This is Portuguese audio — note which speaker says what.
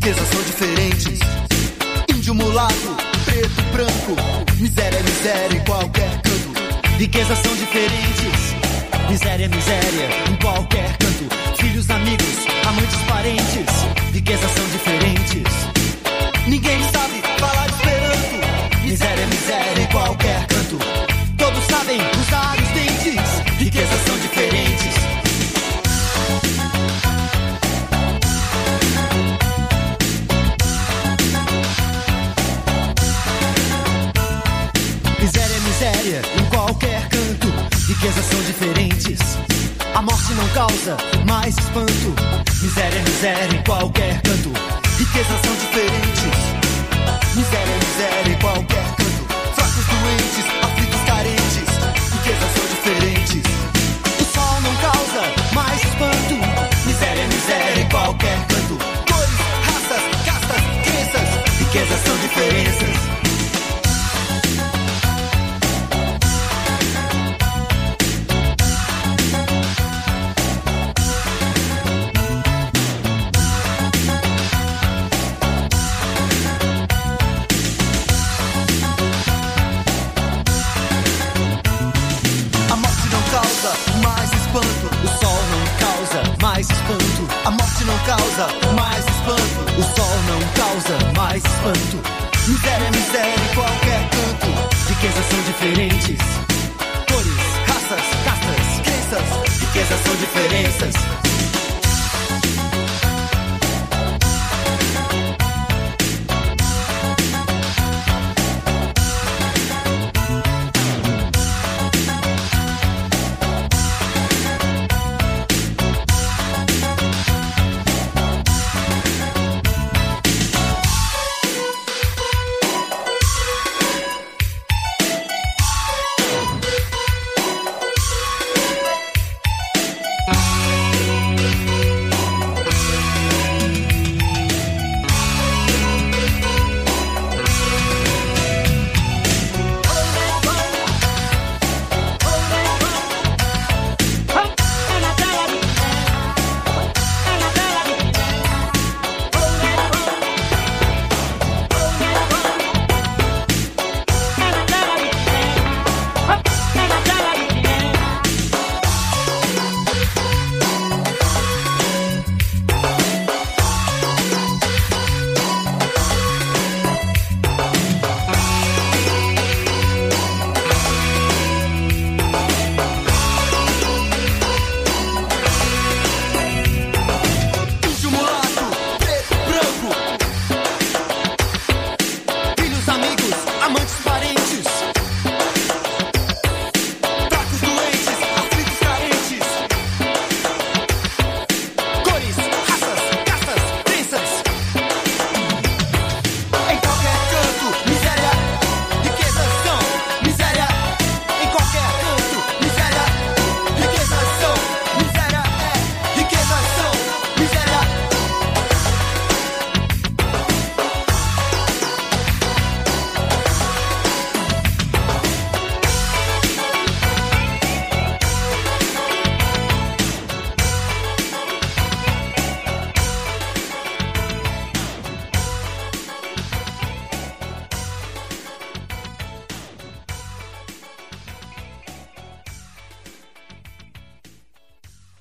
Speaker 1: riquezas são diferentes. Índio, mulato, preto, branco, miséria é miséria em qualquer canto. Riquezas são diferentes. Miséria é miséria em qualquer canto. Filhos, amigos, amantes, parentes. Riquezas são diferentes. Ninguém sabe falar esperanto. Miséria é miséria em qualquer canto. Todos sabem usar os dentes. Riquezas são diferentes. Miséria é miséria em qualquer canto. Riquezas são diferentes. A morte não causa mais espanto. Miséria é miséria em qualquer canto. Riquezas são diferentes. Miséria é miséria em qualquer canto. Fracos, doentes, aflitos, carentes. Riquezas são diferentes. O sol não causa mais espanto. Miséria é miséria em qualquer canto. Cores, raças, castas, crenças. Riquezas são diferenças. A morte não causa mais espanto. O sol não causa mais espanto. Miséria é miséria em qualquer canto. Riquezas são diferentes. Cores, raças, castas, crenças. Riquezas são diferenças.